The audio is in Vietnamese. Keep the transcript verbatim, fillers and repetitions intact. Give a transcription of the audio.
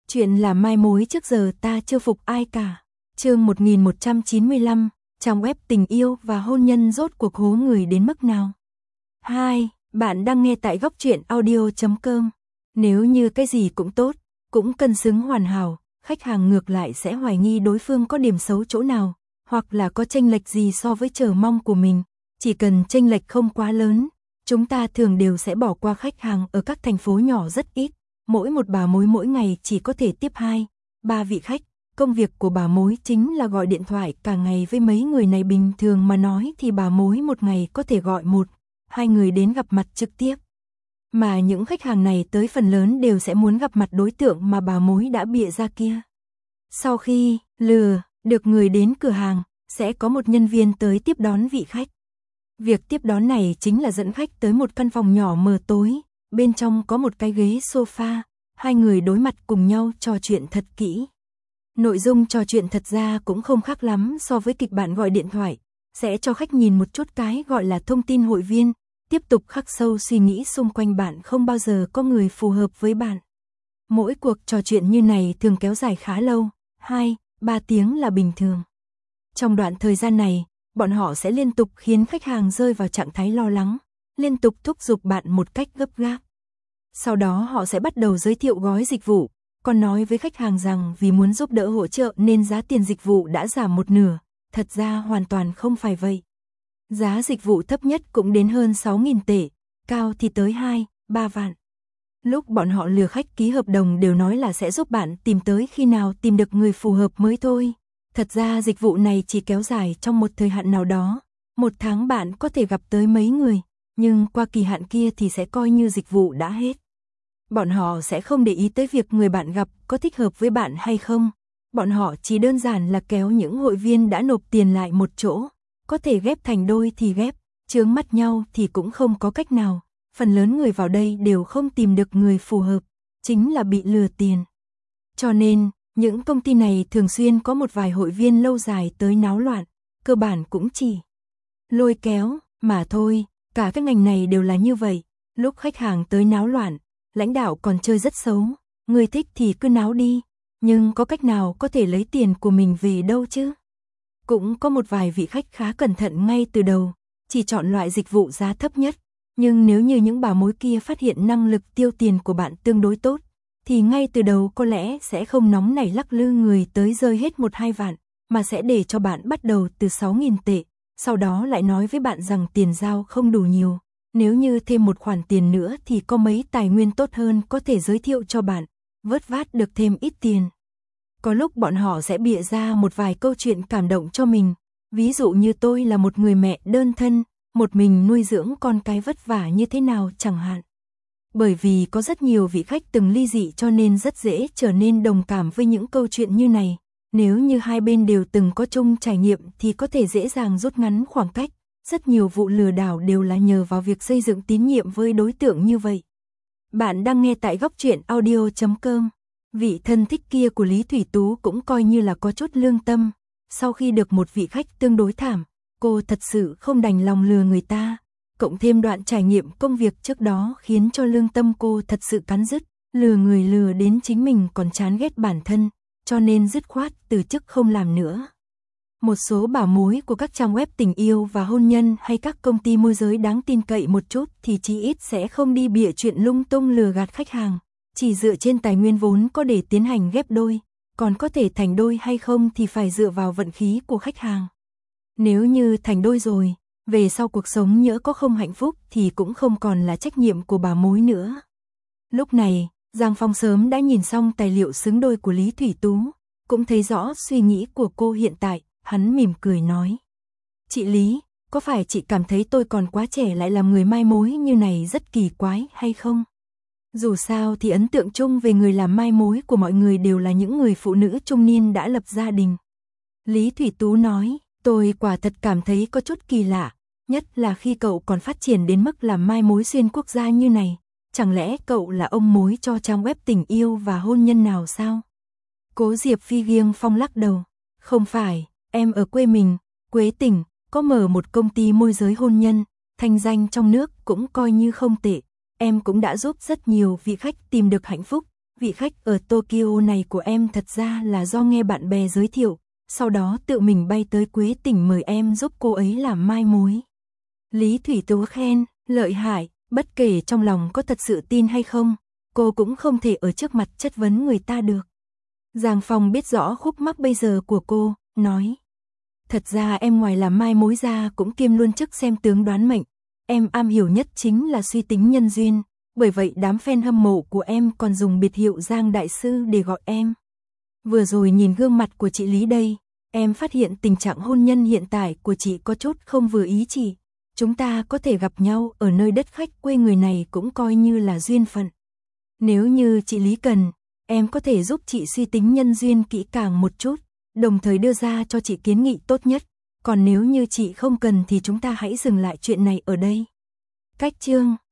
Chuyện là mai mối trước giờ ta chưa phục ai cả. Chương một nghìn một trăm chín mươi lăm, trang web tình yêu và hôn nhân rốt cuộc hố người đến mức nào? hai. Bạn đang nghe tại góc truyện audio chấm com. Nếu như cái gì cũng tốt, cũng cân xứng hoàn hảo, khách hàng ngược lại sẽ hoài nghi đối phương có điểm xấu chỗ nào, hoặc là có chênh lệch gì so với chờ mong của mình. Chỉ cần chênh lệch không quá lớn, chúng ta thường đều sẽ bỏ qua khách hàng ở các thành phố nhỏ rất ít. Mỗi một bà mối mỗi ngày chỉ có thể tiếp hai, ba vị khách. Công việc của bà mối chính là gọi điện thoại cả ngày với mấy người này. Bình thường mà nói thì bà mối một ngày có thể gọi một, hai người đến gặp mặt trực tiếp. Mà những khách hàng này tới phần lớn đều sẽ muốn gặp mặt đối tượng mà bà mối đã bịa ra kia. Sau khi lừa được người đến cửa hàng, sẽ có một nhân viên tới tiếp đón vị khách. Việc tiếp đón này chính là dẫn khách tới một căn phòng nhỏ mờ tối, bên trong có một cái ghế sofa, hai người đối mặt cùng nhau trò chuyện thật kỹ. Nội dung trò chuyện thật ra cũng không khác lắm so với kịch bản gọi điện thoại, sẽ cho khách nhìn một chút cái gọi là thông tin hội viên, tiếp tục khắc sâu suy nghĩ xung quanh bạn, không bao giờ có người phù hợp với bạn. Mỗi cuộc trò chuyện như này thường kéo dài khá lâu, hai, ba tiếng là bình thường. Trong đoạn thời gian này, bọn họ sẽ liên tục khiến khách hàng rơi vào trạng thái lo lắng, liên tục thúc giục bạn một cách gấp gáp. Sau đó họ sẽ bắt đầu giới thiệu gói dịch vụ, còn nói với khách hàng rằng vì muốn giúp đỡ hỗ trợ nên giá tiền dịch vụ đã giảm một nửa. Thật ra hoàn toàn không phải vậy. Giá dịch vụ thấp nhất cũng đến hơn sáu nghìn tệ, cao thì tới hai, ba vạn. Lúc bọn họ lừa khách ký hợp đồng đều nói là sẽ giúp bạn tìm tới khi nào tìm được người phù hợp mới thôi. Thật ra dịch vụ này chỉ kéo dài trong một thời hạn nào đó. Một tháng bạn có thể gặp tới mấy người, nhưng qua kỳ hạn kia thì sẽ coi như dịch vụ đã hết. Bọn họ sẽ không để ý tới việc người bạn gặp có thích hợp với bạn hay không. Bọn họ chỉ đơn giản là kéo những hội viên đã nộp tiền lại một chỗ. Có thể ghép thành đôi thì ghép, chướng mắt nhau thì cũng không có cách nào. Phần lớn người vào đây đều không tìm được người phù hợp, chính là bị lừa tiền. Cho nên, những công ty này thường xuyên có một vài hội viên lâu dài tới náo loạn, cơ bản cũng chỉ lôi kéo mà thôi. Cả các ngành này đều là như vậy. Lúc khách hàng tới náo loạn, lãnh đạo còn chơi rất xấu. Người thích thì cứ náo đi, nhưng có cách nào có thể lấy tiền của mình về đâu chứ? Cũng có một vài vị khách khá cẩn thận ngay từ đầu, chỉ chọn loại dịch vụ giá thấp nhất. Nhưng nếu như những bà mối kia phát hiện năng lực tiêu tiền của bạn tương đối tốt, thì ngay từ đầu có lẽ sẽ không nóng nảy lắc lư người tới rơi hết một hai vạn, mà sẽ để cho bạn bắt đầu từ sáu nghìn tệ, sau đó lại nói với bạn rằng tiền giao không đủ nhiều. Nếu như thêm một khoản tiền nữa thì có mấy tài nguyên tốt hơn có thể giới thiệu cho bạn, vớt vát được thêm ít tiền. Có lúc bọn họ sẽ bịa ra một vài câu chuyện cảm động cho mình. Ví dụ như tôi là một người mẹ đơn thân, một mình nuôi dưỡng con cái vất vả như thế nào chẳng hạn. Bởi vì có rất nhiều vị khách từng ly dị cho nên rất dễ trở nên đồng cảm với những câu chuyện như này. Nếu như hai bên đều từng có chung trải nghiệm thì có thể dễ dàng rút ngắn khoảng cách. Rất nhiều vụ lừa đảo đều là nhờ vào việc xây dựng tín nhiệm với đối tượng như vậy. Bạn đang nghe tại góc truyện audio chấm com. Vị thân thích kia của Lý Thủy Tú cũng coi như là có chút lương tâm. Sau khi được một vị khách tương đối thảm, cô thật sự không đành lòng lừa người ta. Cộng thêm đoạn trải nghiệm công việc trước đó khiến cho lương tâm cô thật sự cắn rứt. Lừa người lừa đến chính mình còn chán ghét bản thân, cho nên dứt khoát từ chức không làm nữa. Một số bảo mối của các trang web tình yêu và hôn nhân hay các công ty môi giới đáng tin cậy một chút thì chí ít sẽ không đi bịa chuyện lung tung lừa gạt khách hàng. Chỉ dựa trên tài nguyên vốn có để tiến hành ghép đôi, còn có thể thành đôi hay không thì phải dựa vào vận khí của khách hàng. Nếu như thành đôi rồi, về sau cuộc sống nhỡ có không hạnh phúc thì cũng không còn là trách nhiệm của bà mối nữa. Lúc này, Giang Phong sớm đã nhìn xong tài liệu xứng đôi của Lý Thủy Tú, cũng thấy rõ suy nghĩ của cô hiện tại, hắn mỉm cười nói. Chị Lý, có phải chị cảm thấy tôi còn quá trẻ lại làm người mai mối như này rất kỳ quái hay không? Dù sao thì ấn tượng chung về người làm mai mối của mọi người đều là những người phụ nữ trung niên đã lập gia đình. Lý Thủy Tú nói, tôi quả thật cảm thấy có chút kỳ lạ, nhất là khi cậu còn phát triển đến mức làm mai mối xuyên quốc gia như này. Chẳng lẽ cậu là ông mối cho trang web tình yêu và hôn nhân nào sao? Cố Diệp Phi Giêng Phong lắc đầu, không phải, em ở quê mình, Quế Tỉnh, có mở một công ty môi giới hôn nhân, thanh danh trong nước cũng coi như không tệ. Em cũng đã giúp rất nhiều vị khách tìm được hạnh phúc, vị khách ở Tokyo này của em thật ra là do nghe bạn bè giới thiệu, sau đó tự mình bay tới Quế Tỉnh mời em giúp cô ấy làm mai mối. Lý Thủy Tú khen, lợi hại, bất kể trong lòng có thật sự tin hay không, cô cũng không thể ở trước mặt chất vấn người ta được. Giang Phong biết rõ khúc mắc bây giờ của cô, nói. Thật ra em ngoài làm mai mối ra cũng kiêm luôn chức xem tướng đoán mệnh, em am hiểu nhất chính là suy tính nhân duyên, bởi vậy đám fan hâm mộ của em còn dùng biệt hiệu Giang Đại Sư để gọi em. Vừa rồi nhìn gương mặt của chị Lý đây, em phát hiện tình trạng hôn nhân hiện tại của chị có chút không vừa ý chị. Chúng ta có thể gặp nhau ở nơi đất khách quê người này cũng coi như là duyên phận. Nếu như chị Lý cần, em có thể giúp chị suy tính nhân duyên kỹ càng một chút, đồng thời đưa ra cho chị kiến nghị tốt nhất. Còn nếu như chị không cần thì chúng ta hãy dừng lại chuyện này ở đây. Cách chương